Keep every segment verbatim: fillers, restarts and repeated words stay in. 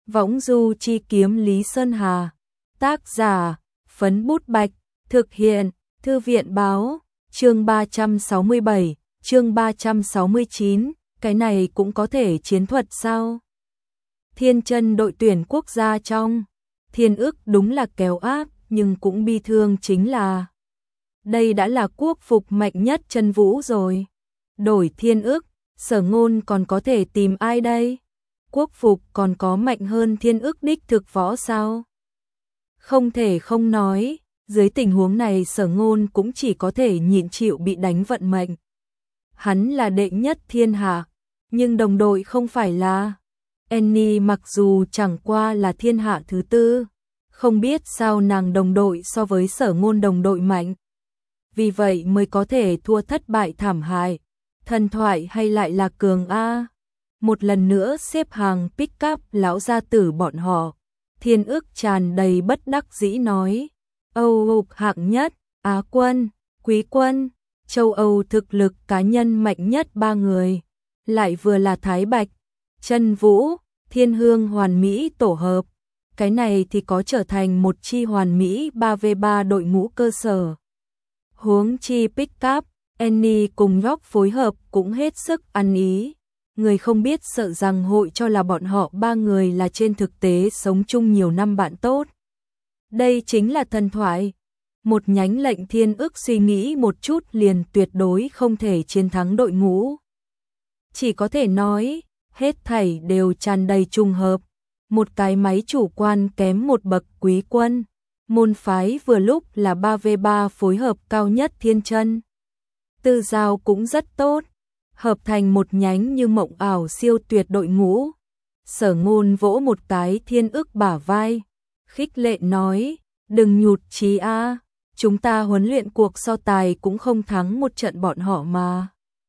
Võng du chi kiếm Lý Sơn Hà. Tác giả, Phấn Bút Bạch. Thực hiện, Thư viện Báo. Chương ba trăm sáu mươi bảy, chương ba trăm sáu mươi chín, cái này cũng có thể chiến thuật sao? Thiên chân đội tuyển quốc gia trong Thiên ức đúng là kéo áp, nhưng cũng bi thương chính là đây đã là quốc phục mạnh nhất chân vũ rồi. Đổi Thiên ức, Sở Ngôn còn có thể tìm ai đây? Quốc phục còn có mạnh hơn Thiên ức đích thực võ sao? Không thể không nói, dưới tình huống này Sở Ngôn cũng chỉ có thể nhịn chịu bị đánh vận mệnh. Hắn là đệ nhất thiên hạ, nhưng đồng đội không phải là. Annie mặc dù chẳng qua là thiên hạ thứ tư, không biết sao nàng đồng đội so với Sở Ngôn đồng đội mạnh. Vì vậy mới có thể thua thất bại thảm hại. Thần thoại hay lại là cường A? Một lần nữa xếp hàng pick up lão gia tử bọn họ. Thiên ức tràn đầy bất đắc dĩ nói. Âu hạng nhất, Á quân, Quý quân, châu Âu thực lực cá nhân mạnh nhất ba người. Lại vừa là Thái Bạch, Chân Vũ, Thiên Hương hoàn mỹ tổ hợp. Cái này thì có trở thành một chi hoàn mỹ ba vs ba đội ngũ cơ sở. Huống chi pick up, Annie cùng Rock phối hợp cũng hết sức ăn ý. Người không biết sợ rằng hội cho là bọn họ ba người là trên thực tế sống chung nhiều năm bạn tốt. Đây chính là thần thoại. Một nhánh lệnh Thiên ức suy nghĩ một chút liền tuyệt đối không thể chiến thắng đội ngũ. Chỉ có thể nói, hết thảy đều tràn đầy trùng hợp. Một cái máy chủ quan kém một bậc Quý quân. Môn phái vừa lúc là ba vs ba phối hợp cao nhất thiên chân. Tư giao cũng rất tốt, hợp thành một nhánh như mộng ảo siêu tuyệt đội ngũ. Sở Ngôn vỗ một cái Thiên ức bả vai, khích lệ nói, đừng nhụt chí a, chúng ta huấn luyện cuộc so tài cũng không thắng một trận bọn họ mà.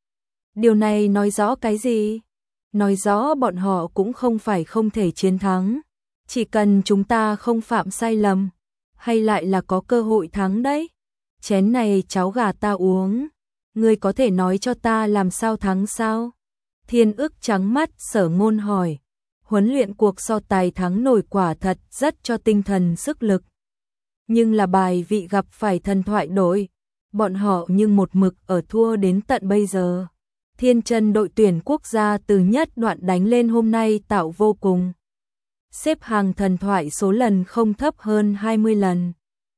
Điều này nói rõ cái gì? Nói rõ bọn họ cũng không phải không thể chiến thắng, chỉ cần chúng ta không phạm sai lầm, hay lại là có cơ hội thắng đấy. Chén này cháo gà ta uống, ngươi có thể nói cho ta làm sao thắng sao? Thiên ức trắng mắt Sở Ngôn hỏi. Huấn luyện cuộc so tài thắng nổi quả thật rất cho tinh thần sức lực. Nhưng là bài vị gặp phải thần thoại đội, bọn họ nhưng một mực ở thua đến tận bây giờ. Thiên chân đội tuyển quốc gia từ nhất đoạn đánh lên hôm nay tạo vô cùng. Xếp hàng thần thoại số lần không thấp hơn hai mươi lần.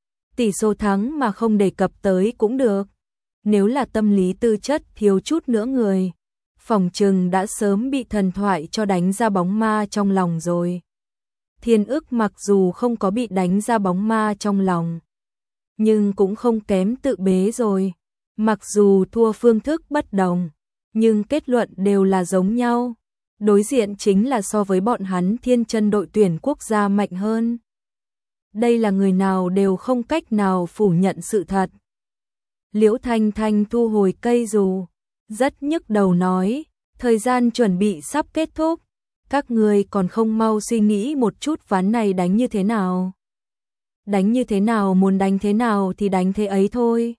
Tỷ số thắng mà không đề cập tới cũng được. Nếu là tâm lý tư chất thiếu chút nữa người, phòng trừng đã sớm bị thần thoại cho đánh ra bóng ma trong lòng rồi. Thiên ức mặc dù không có bị đánh ra bóng ma trong lòng, nhưng cũng không kém tự bế rồi. Mặc dù thua phương thức bất đồng, nhưng kết luận đều là giống nhau. Đối diện chính là so với bọn hắn thiên chân đội tuyển quốc gia mạnh hơn. Đây là người nào đều không cách nào phủ nhận sự thật. Liễu Thanh Thanh thu hồi cây dù, rất nhức đầu nói, thời gian chuẩn bị sắp kết thúc, các người còn không mau suy nghĩ một chút ván này đánh như thế nào. Đánh như thế nào, muốn đánh thế nào thì đánh thế ấy thôi.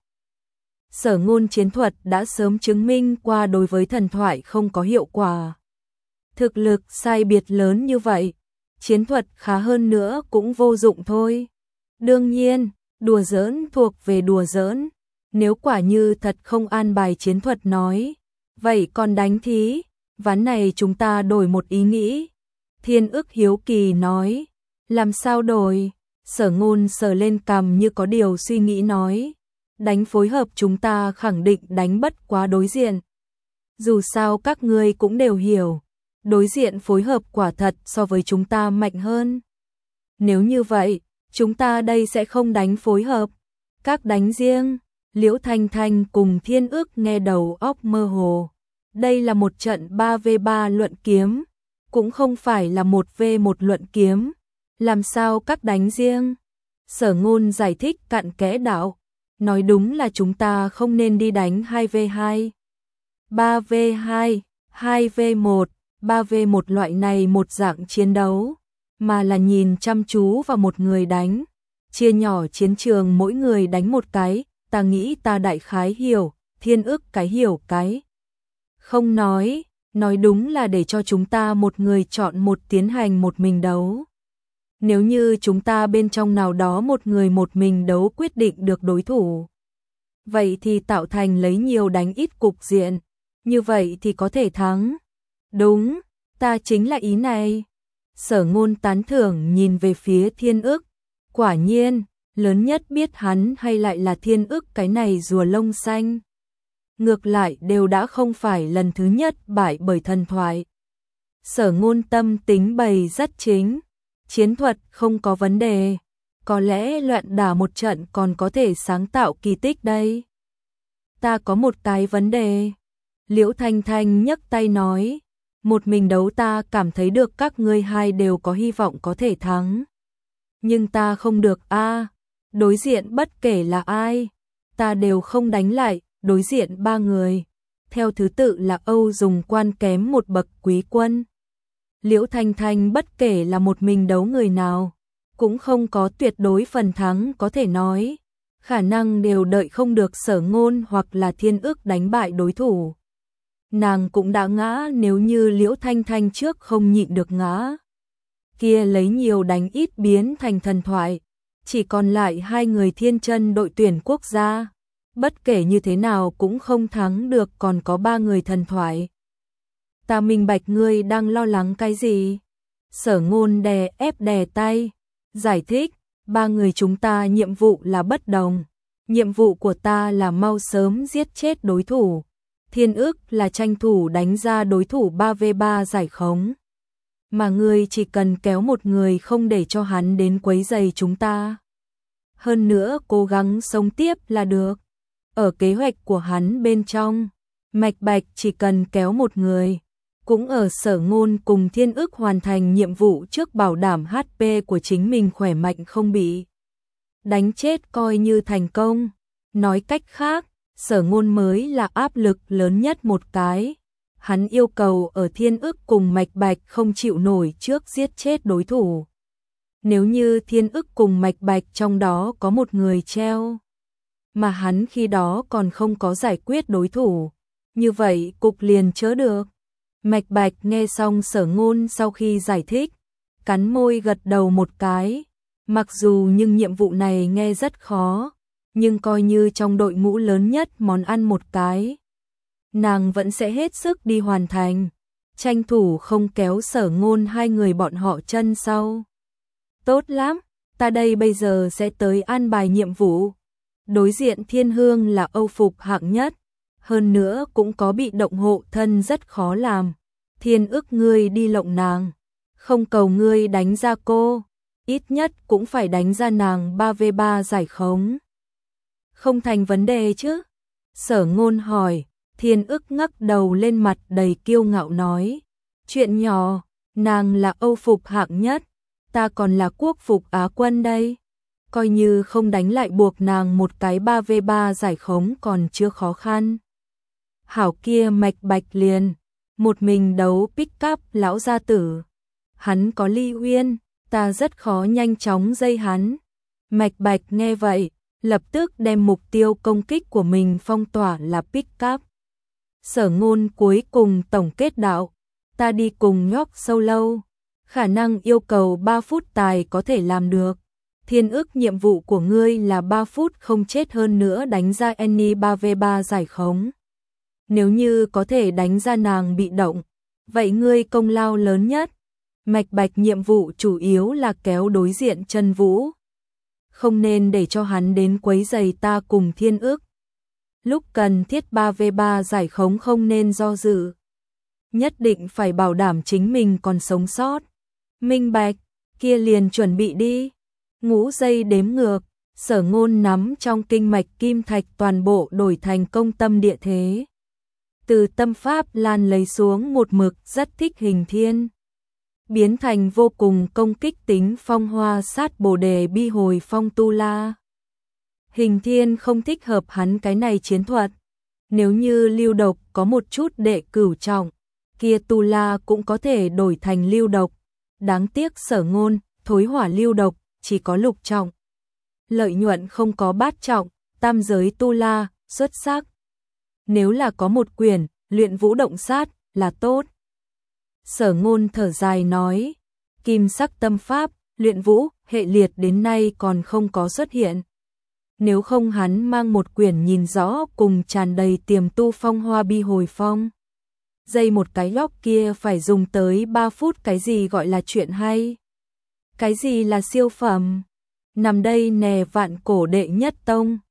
Sở Ngôn chiến thuật đã sớm chứng minh qua đối với thần thoại không có hiệu quả. Thực lực sai biệt lớn như vậy, chiến thuật khá hơn nữa cũng vô dụng thôi. Đương nhiên, đùa giỡn thuộc về đùa giỡn. Nếu quả như thật không an bài chiến thuật nói, vậy còn đánh thí, ván này chúng ta đổi một ý nghĩ. Thiên ức hiếu kỳ nói, làm sao đổi? Sở Ngôn sờ lên cằm như có điều suy nghĩ nói, đánh phối hợp chúng ta khẳng định đánh bất quá đối diện. Dù sao các ngươi cũng đều hiểu, đối diện phối hợp quả thật so với chúng ta mạnh hơn. Nếu như vậy, chúng ta đây sẽ không đánh phối hợp, các đánh riêng. Liễu Thanh Thanh cùng Thiên ức nghe đầu óc mơ hồ. Đây là một trận ba vs ba luận kiếm, cũng không phải là một vs một luận kiếm. Làm sao các đánh riêng? Sở Ngôn giải thích cặn kẽ đạo. Nói đúng là chúng ta không nên đi đánh hai vs hai, ba vs hai, hai vs một, ba vs một loại này một dạng chiến đấu, mà là nhìn chăm chú vào một người đánh. Chia nhỏ chiến trường mỗi người đánh một cái. Ta nghĩ ta đại khái hiểu, Thiên ức cái hiểu cái. Không nói, Nói đúng là để cho chúng ta một người chọn một tiến hành một mình đấu. Nếu như chúng ta bên trong nào đó một người một mình đấu quyết định được đối thủ, vậy thì tạo thành lấy nhiều đánh ít cục diện, như vậy thì có thể thắng. Đúng, ta chính là ý này. Sở Ngôn tán thưởng nhìn về phía Thiên Ức, quả nhiên, lớn nhất biết hắn hay lại là Thiên Ức cái này rùa lông xanh. Ngược lại đều đã không phải lần thứ nhất bại bởi thần thoại. Sở Ngôn tâm tính bày rất chính, chiến thuật không có vấn đề, có lẽ loạn đả một trận còn có thể sáng tạo kỳ tích đây. Ta có một cái vấn đề. Liễu Thanh Thanh nhấc tay nói, một mình đấu ta cảm thấy được các ngươi hai đều có hy vọng có thể thắng. Nhưng ta không được a, đối diện bất kể là ai, ta đều không đánh lại, đối diện ba người. Theo thứ tự là Âu Dùng Quan kém một bậc Quý Quân. Liễu Thanh Thanh bất kể là một mình đấu người nào, cũng không có tuyệt đối phần thắng có thể nói. Khả năng đều đợi không được Sở Ngôn hoặc là Thiên Ức đánh bại đối thủ. Nàng cũng đã ngã nếu như Liễu Thanh Thanh trước không nhịn được ngã. Kia lấy nhiều đánh ít biến thành thần thoại, chỉ còn lại hai người thiên chân đội tuyển quốc gia. Bất kể như thế nào cũng không thắng được, còn có ba người thần thoại. Ta minh bạch ngươi đang lo lắng cái gì? Sở Ngôn đè ép đè tay, giải thích, ba người chúng ta nhiệm vụ là bất đồng. Nhiệm vụ của ta là mau sớm giết chết đối thủ. Thiên Ức là tranh thủ đánh ra đối thủ ba vs ba giải khống. Mà ngươi chỉ cần kéo một người không để cho hắn đến quấy rầy chúng ta. Hơn nữa cố gắng sống tiếp là được. Ở kế hoạch của hắn bên trong, Mạch Bạch chỉ cần kéo một người. Cũng ở Sở Ngôn cùng Thiên Ức hoàn thành nhiệm vụ trước bảo đảm hát pê của chính mình khỏe mạnh không bị đánh chết coi như thành công. Nói cách khác, Sở Ngôn mới là áp lực lớn nhất một cái. Hắn yêu cầu ở Thiên Ức cùng Mạch Bạch không chịu nổi trước giết chết đối thủ. Nếu như Thiên Ức cùng Mạch Bạch trong đó có một người treo, mà hắn khi đó còn không có giải quyết đối thủ, như vậy cục liền chớ được. Mạch Bạch nghe xong Sở Ngôn sau khi giải thích, cắn môi gật đầu một cái. Mặc dù nhưng nhiệm vụ này nghe rất khó, nhưng coi như trong đội ngũ lớn nhất món ăn một cái, nàng vẫn sẽ hết sức đi hoàn thành, tranh thủ không kéo Sở Ngôn hai người bọn họ chân sau. Tốt lắm, ta đây bây giờ sẽ tới an bài nhiệm vụ. Đối diện Thiên Hương là Âu phục hạng nhất, hơn nữa cũng có bị động hộ thân rất khó làm. Thiên Ức ngươi đi lộng nàng, không cầu ngươi đánh ra cô, ít nhất cũng phải đánh ra nàng ba vs ba giải khống. Không thành vấn đề chứ? Sở Ngôn hỏi. Thiên Ức ngắc đầu lên, mặt đầy kiêu ngạo nói, chuyện nhỏ, nàng là Âu phục hạng nhất, ta còn là quốc phục Á quân đây. Coi như không đánh lại buộc nàng một cái ba vs ba giải khống còn chưa khó khăn. Hảo kia Mạch Bạch liền một mình đấu pick up lão gia tử. Hắn có Ly Uyên, ta rất khó nhanh chóng dây hắn. Mạch Bạch nghe vậy, lập tức đem mục tiêu công kích của mình phong tỏa là pick up. Sở Ngôn cuối cùng tổng kết đạo, ta đi cùng nhóc solo, khả năng yêu cầu ba phút tài có thể làm được. Thiên Ức nhiệm vụ của ngươi là ba phút không chết, hơn nữa đánh ra Annie ba vs ba giải khống. Nếu như có thể đánh ra nàng bị động, vậy ngươi công lao lớn nhất. Mạch Bạch nhiệm vụ chủ yếu là kéo đối diện Trần Vũ, không nên để cho hắn đến quấy rầy ta cùng Thiên Ức. Lúc cần thiết ba vs ba giải khống không nên do dự, nhất định phải bảo đảm chính mình còn sống sót. Minh bạch, kia liền chuẩn bị đi. Ngũ giây đếm ngược, Sở Ngôn nắm trong kinh mạch kim thạch toàn bộ đổi thành công tâm địa thế. Từ tâm pháp lan lấy xuống một mực rất thích hình thiên, biến thành vô cùng công kích tính phong hoa sát bồ đề bi hồi phong tu la. Hình thiên không thích hợp hắn cái này chiến thuật. Nếu như lưu độc có một chút đệ cửu trọng, kia tu la cũng có thể đổi thành lưu độc. Đáng tiếc Sở Ngôn, thối hỏa lưu độc, chỉ có lục trọng. Lợi nhuận không có bát trọng, tam giới tu la, xuất sắc. Nếu là có một quyển, luyện vũ động sát, là tốt. Sở Ngôn thở dài nói, kim sắc tâm pháp, luyện vũ, hệ liệt đến nay còn không có xuất hiện. Nếu không hắn mang một quyển nhìn rõ cùng tràn đầy tiềm tu phong hoa bi hồi phong. Dây một cái lóc kia phải dùng tới ba phút, cái gì gọi là chuyện hay? Cái gì là siêu phẩm? Nằm đây nè, vạn cổ đệ nhất tông.